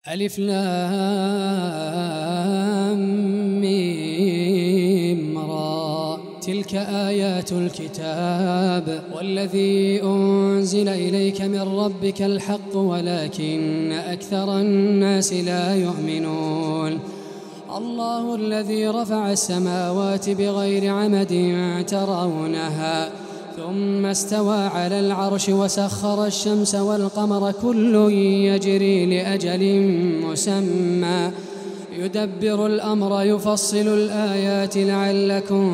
ألف لام ميم را. تلك آيات الكتاب والذي أنزل إليك من ربك الحق ولكن أكثر الناس لا يؤمنون. الله الذي رفع السماوات بغير عمد ترونها ثم استوى على العرش وسخر الشمس والقمر كل يجري لأجل مسمى يدبر الأمر يفصل الآيات لعلكم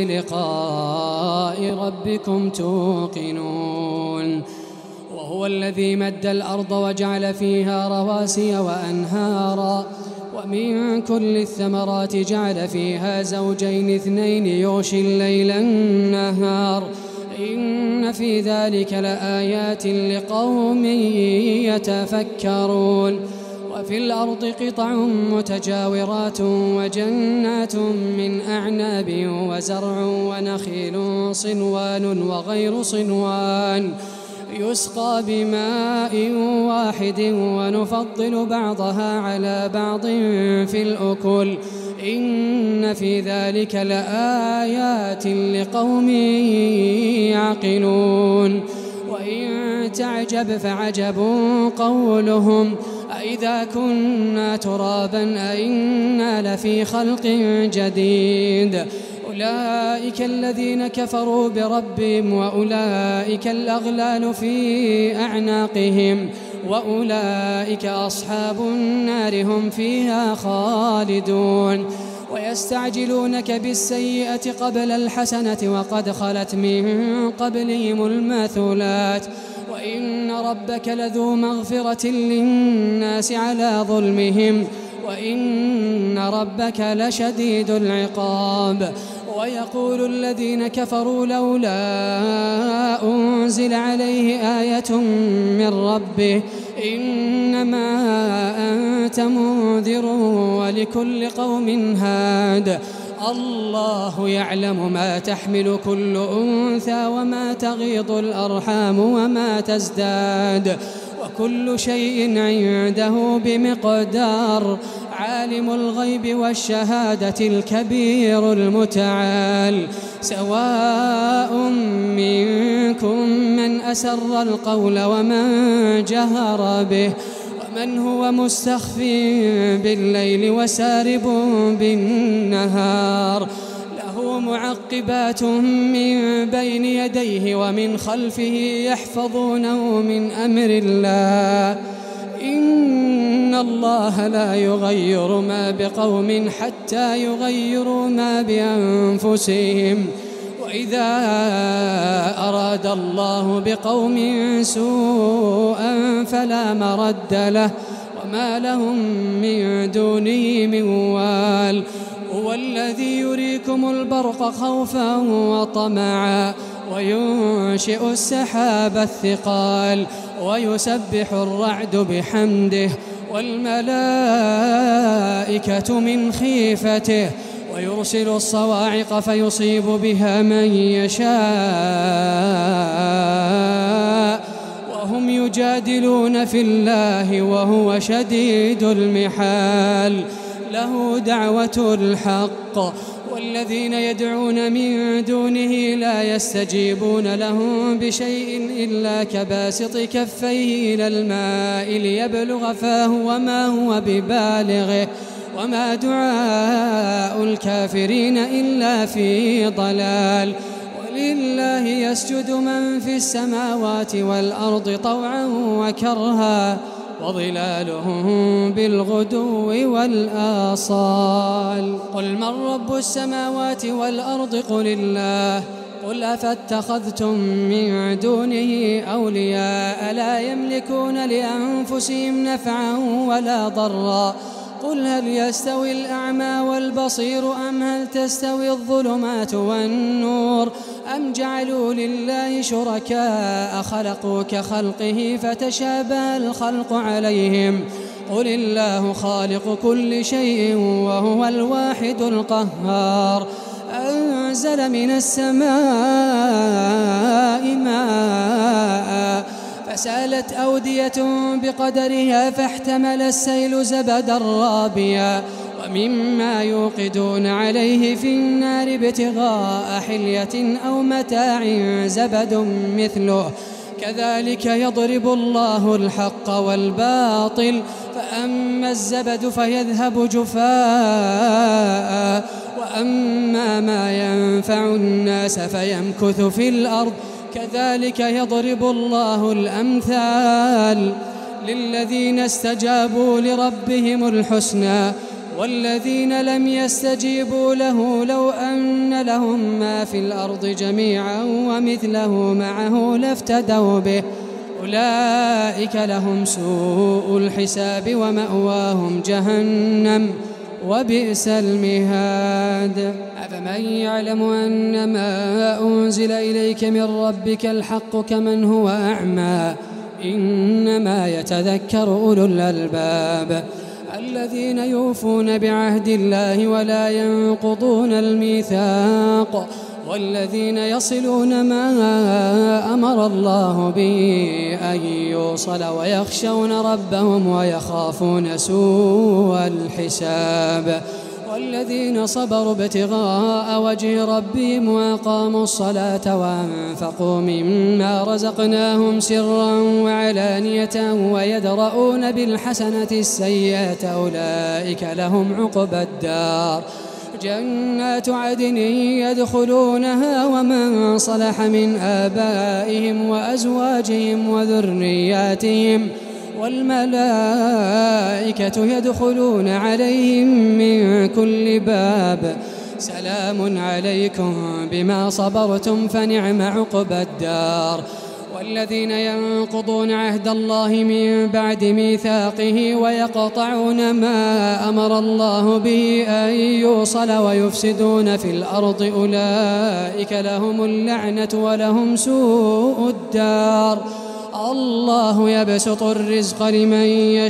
بلقاء ربكم توقنون. وهو الذي مد الأرض وجعل فيها رواسي وأنهارا ومن كل الثمرات جعل فيها زوجين اثنين يغشي الليل النهار إن في ذلك لآيات لقوم يتفكرون. وفي الأرض قطع متجاورات وجنات من أعناب وزرع ونخيل صنوان وغير صنوان يسقى بماء واحد ونفضل بعضها على بعض في الأكل إن في ذلك لآيات لقوم يعقلون. وإن تعجب فعجب قولهم أإذا كنا ترابا أإنا لفي خلق جديد أولئك الذين كفروا بربهم وأولئك الأغلال في أعناقهم وأولئك أصحاب النار هم فيها خالدون. ويستعجلونك بالسيئة قبل الحسنة وقد خلت من قبلهم المثلات وإن ربك لذو مغفرة للناس على ظلمهم وإن ربك لشديد العقاب. ويقول الذين كفروا لولا أنزل عليه آية من ربه إنما أنت منذر ولكل قوم هاد الله يعلم ما تحمل كل أنثى وما تغيض الأرحام وما تزداد وكل شيء عنده بمقدار. عالم الغيب والشهادة الكبير المتعال. سواء منكم من أسر القول ومن جهر به ومن هو مستخف بالليل وسارب بالنهار له معقبات من بين يديه ومن خلفه يحفظونه من أمر الله إن الله لا يغير ما بقوم حتى يغيروا ما بأنفسهم وإذا أراد الله بقوم سوءا فلا مرد له وما لهم من دونه من وال. هو الذي يريكم البرق خوفا وطمعا وينشئ السحاب الثقال ويسبح الرعد بحمده والملائكة من خيفته ويرسل الصواعق فيصيب بها من يشاء وهم يجادلون في الله وهو شديد المحال. له دعوة الحق والذين يدعون من دونه لا يستجيبون لهم بشيء إلا كباسط كفيه إلى الماء ليبلغ فاه وما هو ببالغه وما دعاء الكافرين إلا في ضلال. ولله يسجد من في السماوات والأرض طوعا وكرها وظلالهم بالغدو والآصال. قل من رب السماوات والأرض قل الله قل أفاتخذتم من دونه أولياء لا يملكون لأنفسهم نفعا ولا ضرا قل هل يستوي الأعمى والبصير أم هل تستوي الظلمات والنور أم جعلوا لله شركاء خلقوا كخلقه فتشابه الخلق عليهم قل الله خالق كل شيء وهو الواحد القهار. أنزل من السماء ماء فسالت أودية بقدرها فاحتمل السيل زبدا رابيا ومما يوقدون عليه في النار ابتغاء حلية أو متاع زبد مثله كذلك يضرب الله الحق والباطل فأما الزبد فيذهب جفاء وأما ما ينفع الناس فيمكث في الأرض كذلك يضرب الله الأمثال للذين استجابوا لربهم الحسنى والذين لم يستجيبوا له لو أن لهم ما في الأرض جميعا ومثله معه لافتدوا به أولئك لهم سوء الحساب ومأواهم جهنم وبئس المهاد أفمن يعلم أنما أنزل إليك من ربك الحق كمن هو أعمى إنما يتذكر أولو الألباب الذين يوفون بعهد الله ولا ينقضون الميثاق والذين يصلون ما أمر الله به أن يوصل ويخشون ربهم ويخافون سوء الحساب والذين صبروا ابتغاء وجه ربهم وأقاموا الصلاة وأنفقوا مما رزقناهم سرا وعلانية ويدرؤون بالحسنة السيئة أولئك لهم عقبى الدار جنات عدن يدخلونها ومن صلح من آبائهم وأزواجهم وذرياتهم والملائكة يدخلون عليهم من كل باب سلام عليكم بما صبرتم فنعم عقبى الدار والذين ينقضون عهد الله من بعد ميثاقه ويقطعون ما أمر الله به أن يوصل ويفسدون في الأرض أولئك لهم اللعنة ولهم سوء الدار الله يبسط الرزق لمن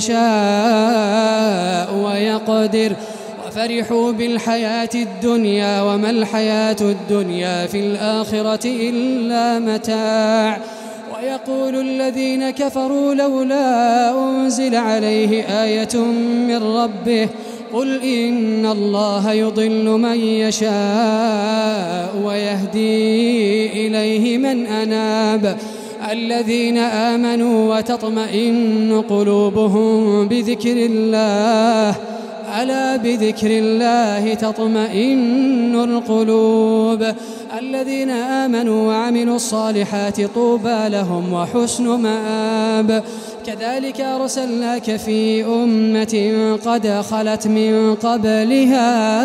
يشاء ويقدر وفرحوا بالحياة الدنيا وما الحياة الدنيا في الآخرة إلا متاع ويقول الذين كفروا لولا أنزل عليه آية من ربه قل إن الله يضل من يشاء ويهدي إليه من أناب الذين آمنوا وتطمئن قلوبهم بذكر الله ألا بذكر الله تطمئن القلوب الذين آمنوا وعملوا الصالحات طوبى لهم وحسن مآب كذلك أرسلناك في أمة قد خلت من قبلها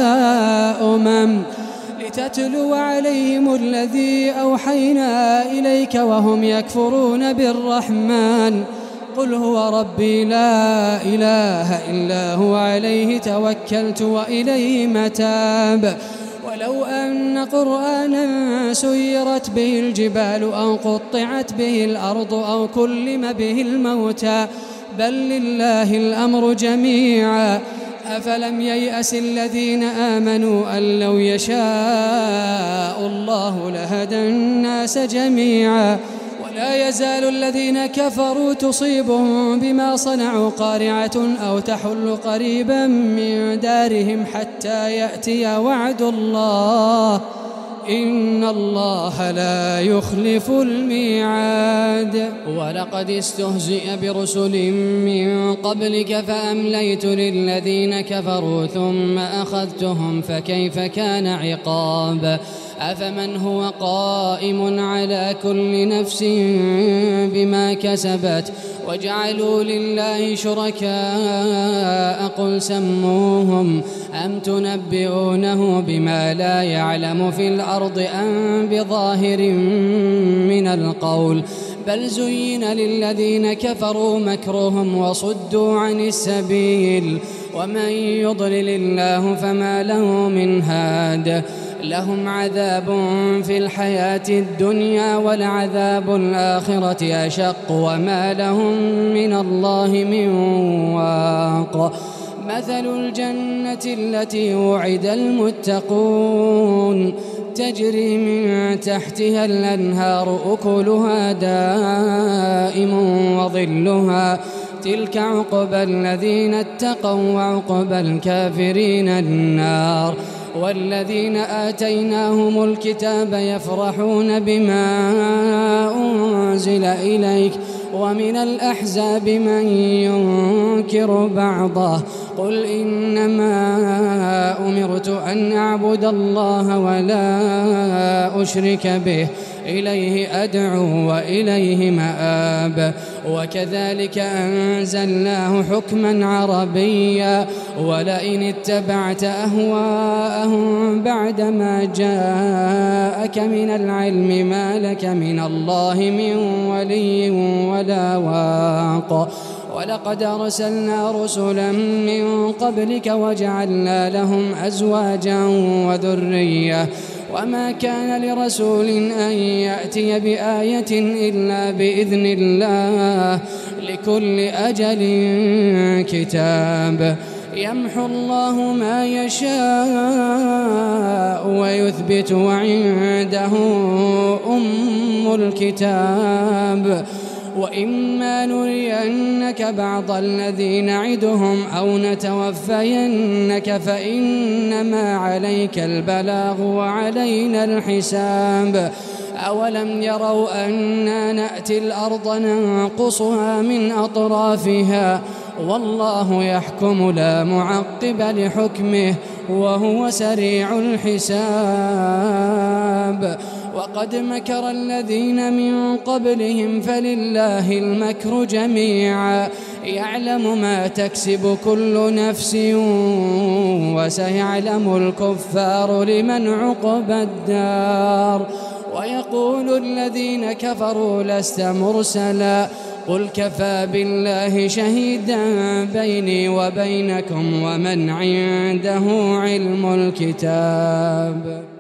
لتتلو عليهم الذي أوحينا إليك وهم يكفرون بالرحمن قل هو ربي لا إله إلا هو عليه توكلت وإليه متاب ولو أن قرآنا سيرت به الجبال أو قطعت به الأرض أو كلم به الموتى بل لله الأمر جميعا أفلم ييأس الذين آمنوا أن لو يشاء الله لهدى الناس جميعا ولا يزال الذين كفروا تصيبهم بما صنعوا قارعة أو تحل قريبا من دارهم حتى يأتي وعد الله إن الله لا يخلف الميعاد ولقد استهزئ برسل من قبلك فأمليت للذين كفروا ثم أخذتهم فكيف كان عقاب أفمن هو قائم على كل نفس بما كسبت وجعلوا لله شركاء قل سموهم أم تنبئونه بما لا يعلم في الأرض أم بظاهر من القول بل زين للذين كفروا مكرهم وصدوا عن السبيل ومن يضلل الله فما له من هاد لهم عذاب في الحياة الدنيا والعذاب الآخرة أشق وما لهم من الله من واق مثل الجنة التي وعد المتقون تجري من تحتها الأنهار أكلها دائم وظلها تلك عقبى الذين اتقوا وعقبى الكافرين النار. والذين آتيناهم الكتاب يفرحون بما أنزل إليك ومن الأحزاب من ينكر بعضه قل إنما أمرت أن أعبد الله ولا أشرك به إليه أدعو وإليه مآب. وكذلك أنزلناه حكما عربيا ولئن اتبعت أهواءهم بعدما جاءك من العلم ما لك من الله من ولي ولا واق. ولقد أرسلنا رسلا من قبلك وجعلنا لهم أزواجا وذرية وما كان لرسول أن يأتي بآية إلا بإذن الله لكل أجل كتاب. يمحو الله ما يشاء ويثبت وعنده أم الكتاب. وإما نرينك بعض الذي نعدهم أو نتوفينك فإنما عليك البلاغ وعلينا الحساب. أولم يروا أنا نأتي الأرض ننقصها من أطرافها والله يحكم لا معقب لحكمه وهو سريع الحساب. وقد مكر الذين من قبلهم فلله المكر جميعا يعلم ما تكسب كل نفس وسيعلم الكفار لمن عقبى الدار. ويقول الذين كفروا لست مرسلا قل كفى بالله شهيدا بيني وبينكم ومن عنده علم الكتاب.